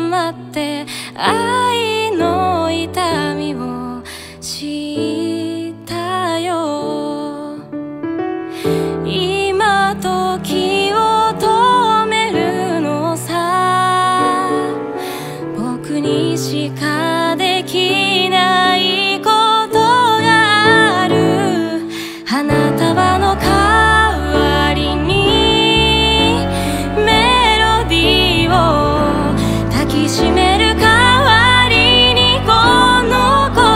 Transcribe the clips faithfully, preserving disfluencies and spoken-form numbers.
まって愛の痛みを知ったよ。今時を止めるのさ、僕にしかできないことがある。花束の代わりにメロディーを抱きしめる代わりにこの声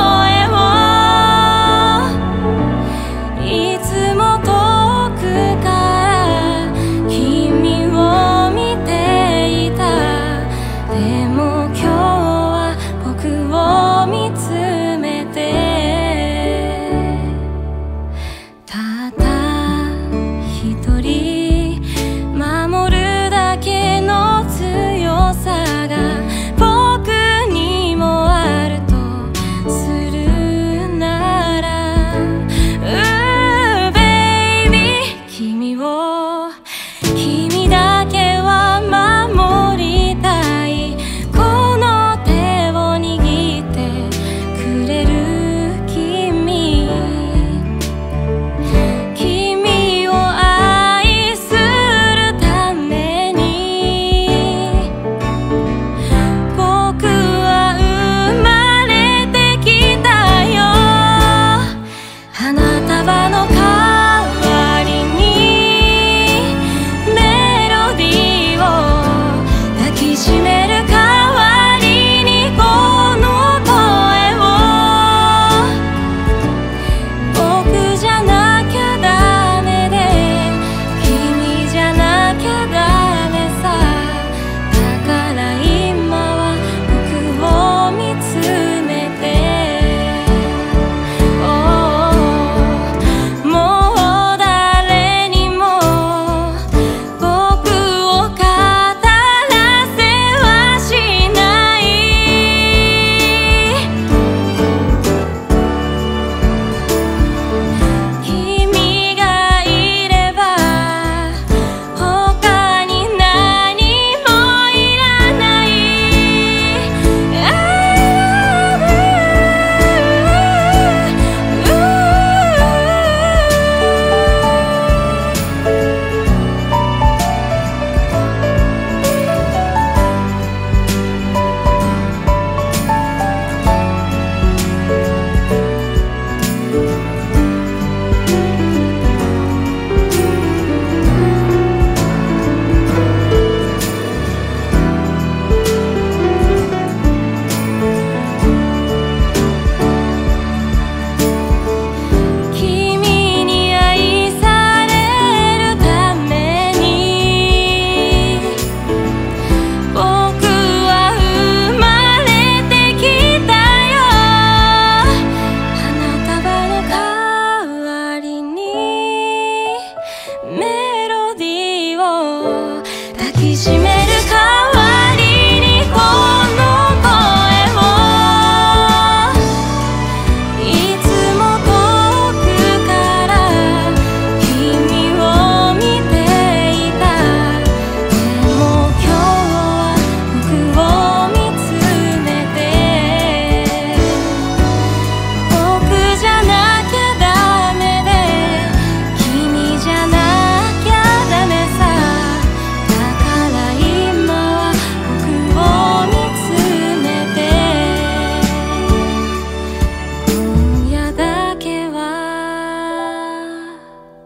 を、いつも遠くから君を見ていた。でも今日は僕を見つめて、ただ一人守るだけの強さが僕にもあるとするなら、うーベイビー、君を君だけは守りたい。この手を握ってくれる君、君を愛するために僕は生まれてきたよ。花束の代わりにメロディーを抱きしめる代わりにこの声を、僕じゃなきゃダメで君じゃなきゃダメさ。だから今は僕を見つめて、おーもう誰にも僕を語らせはしない。君がいれば他に何もいらない。I love you。 君に愛されるために僕は生まれてきたよ。花束の代わりにメロディーを抱きしめる代わりにこの声を、いつも遠くから君を見ていた。でも今日は僕を見つめて、僕じゃなきゃダメで君じゃなきゃダメさ。だから今は僕を見つめて、今夜だけは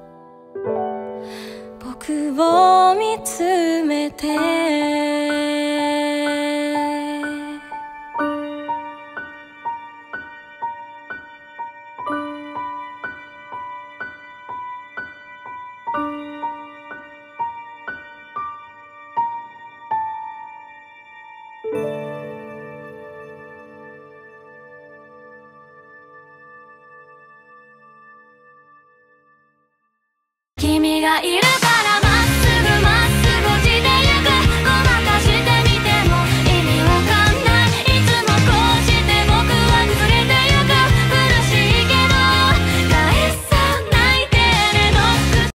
僕を見つめて。君がいる